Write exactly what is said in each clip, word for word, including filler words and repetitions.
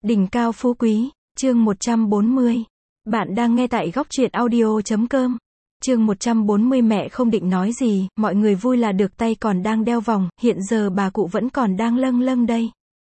Đỉnh cao phú quý, chương một trăm bốn mươi. Bạn đang nghe tại góc truyện audio chấm com. Chương một trăm bốn mươi. Mẹ không định nói gì, mọi người vui là được, tay còn đang đeo vòng, hiện giờ bà cụ vẫn còn đang lâng lâng đây.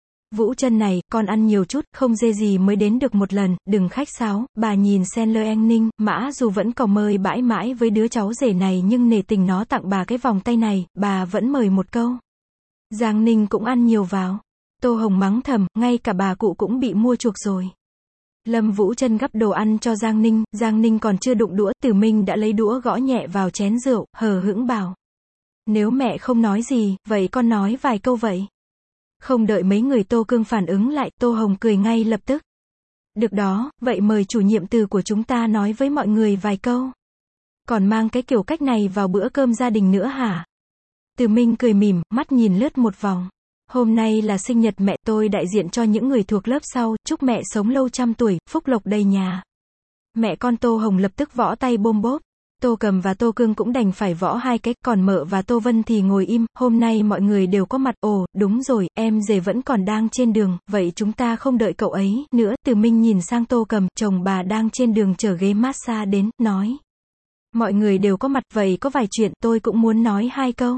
Vũ Trân này, con ăn nhiều chút, không dê gì mới đến được một lần, đừng khách sáo, bà nhìn Sen Lơ En Ninh, Mã dù vẫn còn mời bãi mãi với đứa cháu rể này nhưng nể tình nó tặng bà cái vòng tay này, bà vẫn mời một câu. Giang Ninh cũng ăn nhiều vào. Tô Hồng mắng thầm, ngay cả bà cụ cũng bị mua chuộc rồi. Lâm Vũ Trân gắp đồ ăn cho Giang Ninh, Giang Ninh còn chưa đụng đũa, Tử Minh đã lấy đũa gõ nhẹ vào chén rượu, hờ hững bảo. Nếu mẹ không nói gì, vậy con nói vài câu vậy. Không đợi mấy người Tô Cương phản ứng lại, Tô Hồng cười ngay lập tức. Được đó, vậy mời chủ nhiệm từ của chúng ta nói với mọi người vài câu. Còn mang cái kiểu cách này vào bữa cơm gia đình nữa hả? Tử Minh cười mỉm, mắt nhìn lướt một vòng. Hôm nay là sinh nhật mẹ, tôi đại diện cho những người thuộc lớp sau, chúc mẹ sống lâu trăm tuổi, phúc lộc đầy nhà. Mẹ con Tô Hồng lập tức võ tay bôm bốp. Tô Cầm và Tô Cương cũng đành phải võ hai cái, còn Mợ và Tô Vân thì ngồi im. Hôm nay mọi người đều có mặt. Ồ, đúng rồi, em rể vẫn còn đang trên đường, vậy chúng ta không đợi cậu ấy nữa. Từ Minh nhìn sang Tô Cầm, chồng bà đang trên đường chở ghế massage đến, nói. Mọi người đều có mặt, vậy có vài chuyện tôi cũng muốn nói hai câu.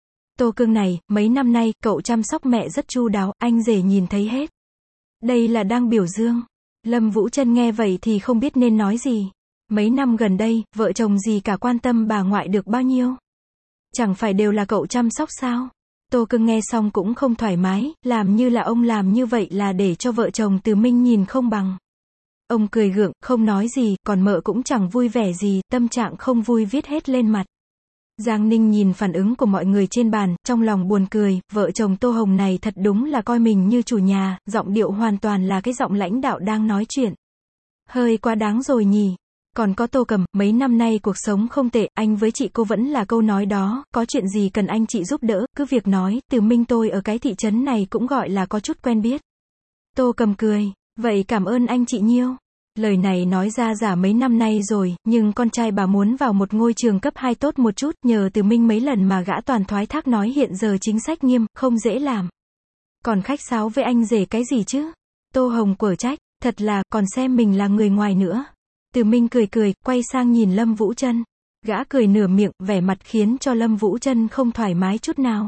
Tô Cương này, mấy năm nay, cậu chăm sóc mẹ rất chu đáo, anh rể nhìn thấy hết. Đây là đang biểu dương. Lâm Vũ Trân nghe vậy thì không biết nên nói gì. Mấy năm gần đây, vợ chồng gì cả quan tâm bà ngoại được bao nhiêu. Chẳng phải đều là cậu chăm sóc sao? Tô Cương nghe xong cũng không thoải mái, làm như là ông làm như vậy là để cho vợ chồng Từ Minh nhìn không bằng. Ông cười gượng, không nói gì, còn Mợ cũng chẳng vui vẻ gì, tâm trạng không vui viết hết lên mặt. Giang Ninh nhìn phản ứng của mọi người trên bàn, trong lòng buồn cười, vợ chồng Tô Hồng này thật đúng là coi mình như chủ nhà, giọng điệu hoàn toàn là cái giọng lãnh đạo đang nói chuyện. Hơi quá đáng rồi nhỉ. Còn có Tô Cầm, mấy năm nay cuộc sống không tệ, anh với chị cô vẫn là câu nói đó, có chuyện gì cần anh chị giúp đỡ, cứ việc nói, Từ Minh tôi ở cái thị trấn này cũng gọi là có chút quen biết. Tô Cầm cười, vậy cảm ơn anh chị nhiêu. Lời này nói ra giả mấy năm nay rồi, nhưng con trai bà muốn vào một ngôi trường cấp hai tốt một chút, nhờ Từ Minh mấy lần mà gã toàn thoái thác nói hiện giờ chính sách nghiêm, không dễ làm. Còn khách sáo với anh rể cái gì chứ? Tô Hồng quở trách, thật là, còn xem mình là người ngoài nữa. Từ Minh cười cười, quay sang nhìn Lâm Vũ Trân. Gã cười nửa miệng, vẻ mặt khiến cho Lâm Vũ Trân không thoải mái chút nào.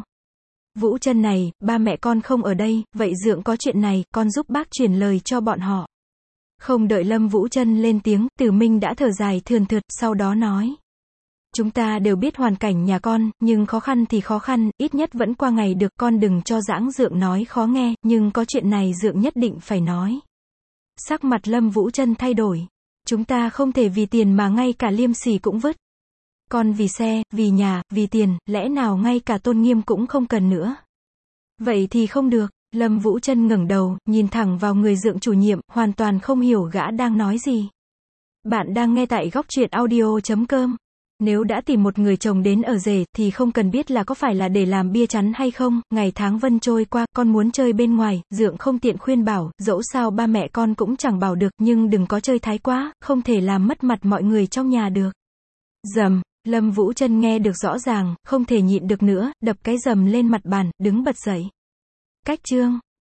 Vũ Trân này, ba mẹ con không ở đây, vậy dượng có chuyện này, con giúp bác truyền lời cho bọn họ. Không đợi Lâm Vũ Trân lên tiếng, Từ Minh đã thở dài thườn thượt, sau đó nói. Chúng ta đều biết hoàn cảnh nhà con, nhưng khó khăn thì khó khăn, ít nhất vẫn qua ngày được, con đừng cho dãng dượng nói khó nghe, nhưng có chuyện này dượng nhất định phải nói. Sắc mặt Lâm Vũ Trân thay đổi. Chúng ta không thể vì tiền mà ngay cả liêm sỉ cũng vứt. Con vì xe, vì nhà, vì tiền, lẽ nào ngay cả tôn nghiêm cũng không cần nữa. Vậy thì không được. Lâm Vũ Trân ngẩng đầu, nhìn thẳng vào người dượng chủ nhiệm, hoàn toàn không hiểu gã đang nói gì. Bạn đang nghe tại góc truyện audio chấm com. Nếu đã tìm một người chồng đến ở rể, thì không cần biết là có phải là để làm bia chắn hay không, ngày tháng vân trôi qua, con muốn chơi bên ngoài, dượng không tiện khuyên bảo, dẫu sao ba mẹ con cũng chẳng bảo được, nhưng đừng có chơi thái quá, không thể làm mất mặt mọi người trong nhà được. Dầm, Lâm Vũ Trân nghe được rõ ràng, không thể nhịn được nữa, đập cái dầm lên mặt bàn, đứng bật dậy. Cách chương.